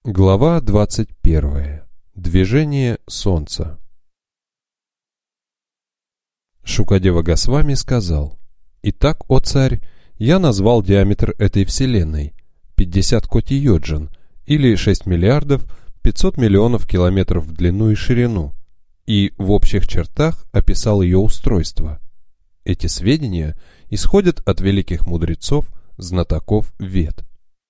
Глава 21. Движение Солнца. Шукадева Госвами сказал: «Итак, о царь, я назвал диаметр этой вселенной 50 коти-йоджин, или 6 миллиардов 500 миллионов километров в длину и ширину, и в общих чертах описал ее устройство. Эти сведения исходят от великих мудрецов, знатоков Вед.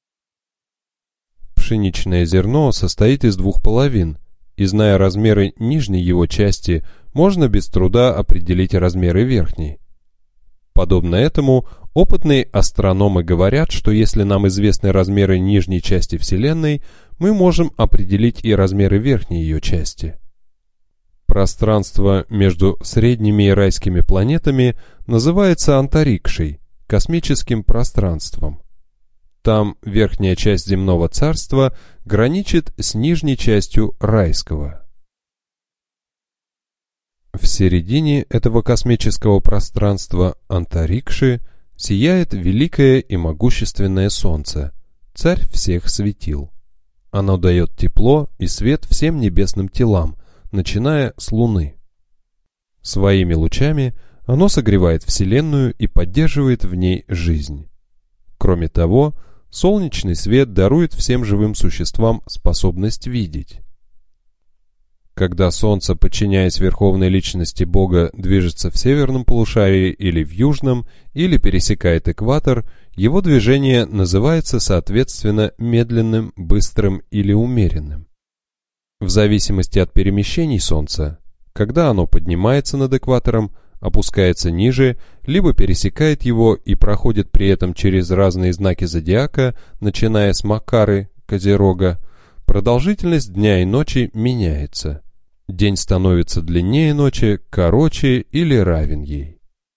Пшеничное зерно состоит из двух половин, и, зная размеры нижней его части, можно без труда определить размеры верхней. Подобно этому, опытные астрономы говорят, что если нам известны размеры нижней части Вселенной, мы можем определить и размеры верхней ее части. Пространство между средними и райскими планетами называется антарикшей, космическим пространством. Там верхняя часть земного царства граничит с нижней частью райского. В середине этого космического пространства антарикши сияет великое и могущественное солнце, царь всех светил. Оно дает тепло и свет всем небесным телам, начиная с Луны. Своими лучами оно согревает Вселенную и поддерживает в ней жизнь. Кроме того, солнечный свет дарует всем живым существам способность видеть. Когда Солнце, подчиняясь Верховной Личности Бога, движется в северном полушарии или в южном, или пересекает экватор, его движение называется соответственно медленным, быстрым или умеренным. В зависимости от перемещений Солнца, когда оно поднимается над экватором, опускается ниже, либо пересекает его и проходит при этом через разные знаки зодиака, начиная с Макары, Козерога, продолжительность дня и ночи меняется. День становится длиннее ночи, короче или равен ей.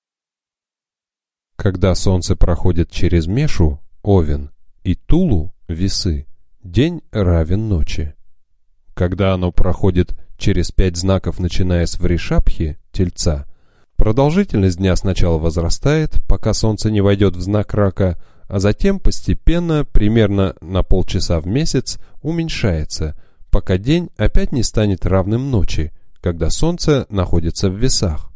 Когда Солнце проходит через Мешу, Овен, и Тулу, Весы, день равен ночи. Когда оно проходит через 5 знаков, начиная с Вришабхи, Тельца, продолжительность дня сначала возрастает, пока Солнце не войдет в знак Рака, а затем постепенно, примерно на полчаса в месяц, уменьшается, пока день опять не станет равным ночи, когда Солнце находится в Весах.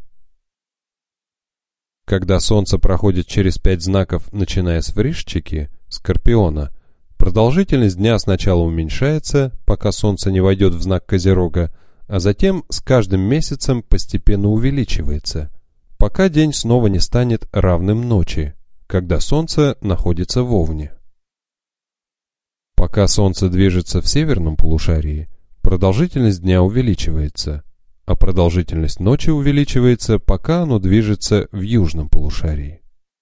Когда Солнце проходит через 5 знаков, начиная с Вришчики, Скорпиона, продолжительность дня сначала уменьшается, пока Солнце не войдет в знак Козерога, а затем с каждым месяцем постепенно увеличивается, пока день снова не станет равным ночи, когда Солнце находится в Овне. Пока Солнце движется в северном полушарии, продолжительность дня увеличивается, а продолжительность ночи увеличивается, пока оно движется в южном полушарии.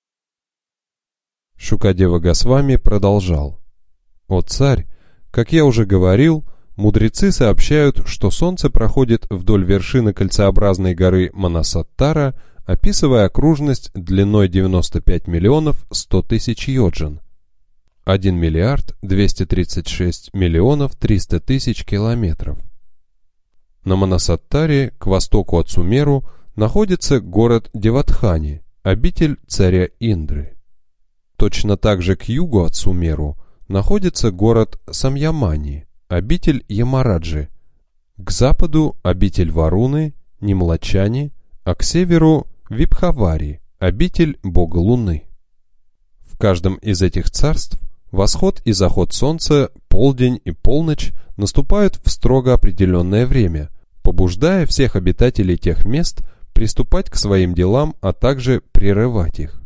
Шукадева Госвами продолжал: «О царь, как я уже говорил, мудрецы сообщают, что Солнце проходит вдоль вершины кольцеобразной горы Манасаттара, описывая окружность длиной 95 миллионов 100 тысяч йоджин, 1 миллиард 236 миллионов 300 тысяч километров. На Манасаттаре, к востоку от Сумеру, находится город Деватхани, обитель царя Индры. Точно так же к югу от Сумеру находится город Самьямани, обитель Ямараджи, к западу обитель Варуны, Нимлачани, а к северу Випхавари, обитель бога Луны. В каждом из этих царств восход и заход солнца, полдень и полночь наступают в строго определенное время, побуждая всех обитателей тех мест приступать к своим делам, а также прерывать их.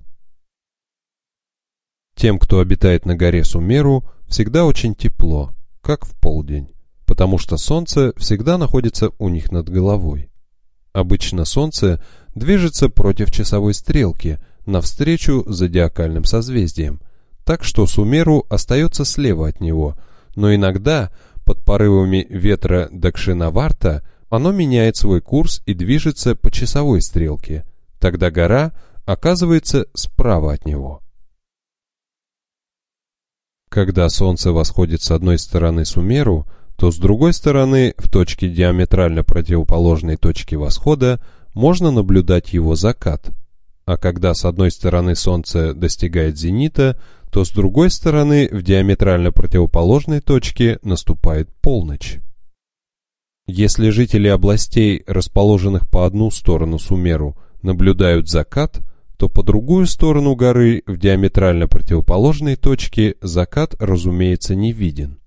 Тем, кто обитает на горе Сумеру, всегда очень тепло, как в полдень, потому что солнце всегда находится у них над головой. Обычно солнце движется против часовой стрелки, навстречу зодиакальным созвездиям, так что Сумеру остается слева от него, но иногда, под порывами ветра Дакшинаварта, оно меняет свой курс и движется по часовой стрелке, тогда гора оказывается справа от него. Когда Солнце восходит с одной стороны Сумеру, то с другой стороны, в точке диаметрально противоположной точке восхода, можно наблюдать его закат, а когда с одной стороны Солнце достигает зенита, то с другой стороны в диаметрально противоположной точке наступает полночь. Если жители областей, расположенных по одну сторону Сумеру, наблюдают закат, то по другую сторону горы в диаметрально противоположной точке закат, разумеется, не виден.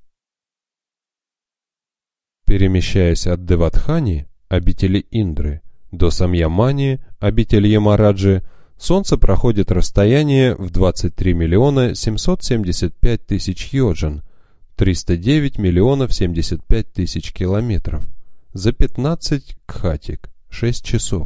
Перемещаясь от Деватхани, обители Индры, до Самьямани, обители Ямараджи, Солнце проходит расстояние в 23 миллиона 775 тысяч йоджан, 309 миллионов 75 тысяч километров, за 15 кхатик, 6 часов.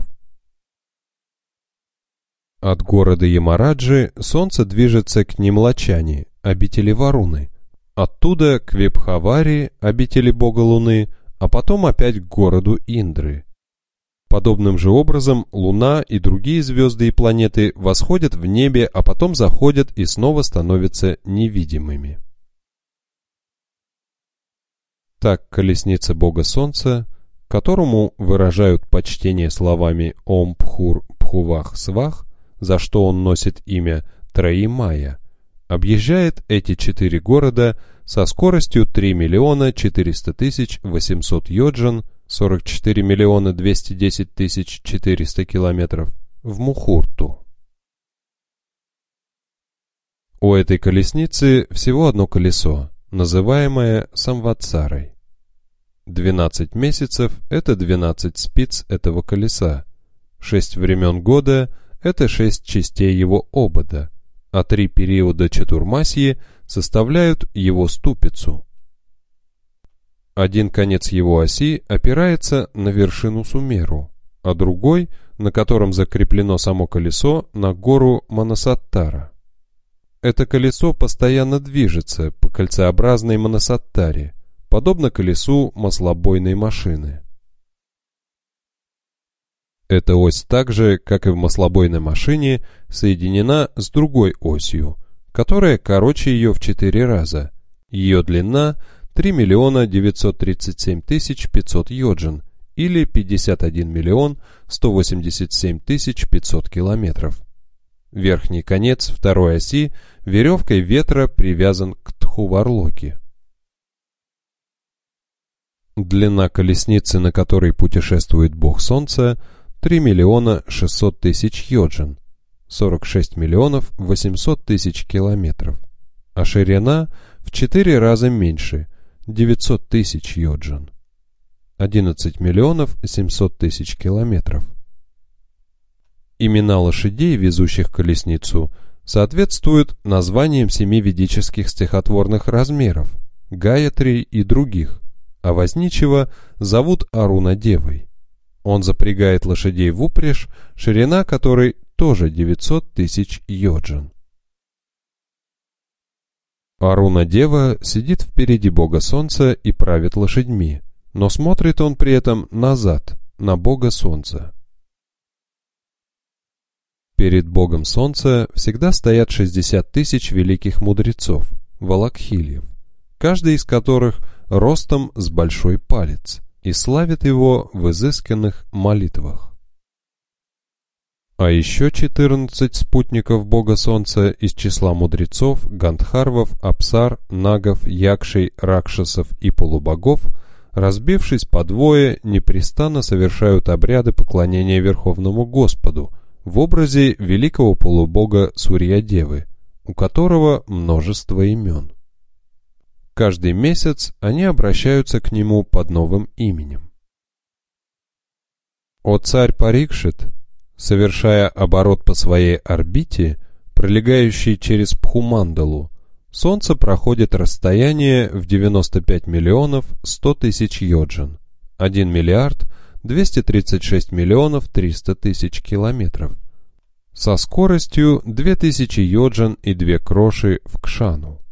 От города Ямараджи Солнце движется к Нимлачани, обители Варуны, оттуда к Вебхавари, обители бога Луны, а потом опять к городу Индры. Подобным же образом Луна и другие звезды и планеты восходят в небе, а потом заходят и снова становятся невидимыми. Так колесница бога Солнца, которому выражают почтение словами Ом Пхур Пхувах Свах, за что он носит имя Троимая, объезжает эти 4 города со скоростью 3 миллиона 400 тысяч 800 йоджан, 44 миллиона 210 тысяч 400 километров, в Мухурту. У этой колесницы всего одно колесо, называемое Самватсарой. 12 месяцев – это 12 спиц этого колеса, 6 времен года – это 6 частей его обода, а 3 периода Чатурмасьи составляют его ступицу. Один конец его оси опирается на вершину Сумеру, а другой, на котором закреплено само колесо, на гору Манасаттара. Это колесо постоянно движется по кольцеобразной Манасаттаре, подобно колесу маслобойной машины. Эта ось так же, как и в маслобойной машине, соединена с другой осью, которая короче ее в 4 раза. Ее длина 3 миллиона 937 тысяч 500 йоджан, или 51 миллион 187 тысяч 500 километров. Верхний конец второй оси веревкой ветра привязан к Тхуварлоке. Длина колесницы, на которой путешествует бог Солнца, 3 миллиона 600 тысяч йоджан, 46 миллионов 800 тысяч километров, а ширина в 4 раза меньше, 900 тысяч йоджан, 11 миллионов 700 тысяч километров. Имена лошадей, везущих колесницу, соответствуют названиям 7 ведических стихотворных размеров, Гаятри и других, а возничего зовут Аруна Девой. Он запрягает лошадей в упряжь, ширина которой тоже 900 тысяч йоджан. Аруна Дева сидит впереди бога Солнца и правит лошадьми, но смотрит он при этом назад, на бога Солнца. Перед богом Солнца всегда стоят 60 тысяч великих мудрецов, валакхильев, каждый из которых ростом с большой палец, и славит его в изысканных молитвах. А еще 14 спутников бога Солнца из числа мудрецов, гандхарвов, апсар, нагов, якшей, ракшасов и полубогов, разбившись по двое, непрестанно совершают обряды поклонения Верховному Господу в образе великого полубога Сурья-девы, у которого множество имен. Каждый месяц они обращаются к нему под новым именем. О царь Парикшит, совершая оборот по своей орбите, пролегающей через Пхумандалу, Солнце проходит расстояние в 95 миллионов 100 тысяч йоджан, 1 миллиард 236 миллионов 300 тысяч километров, со скоростью 2000 йоджан и 2 кроши в кшану.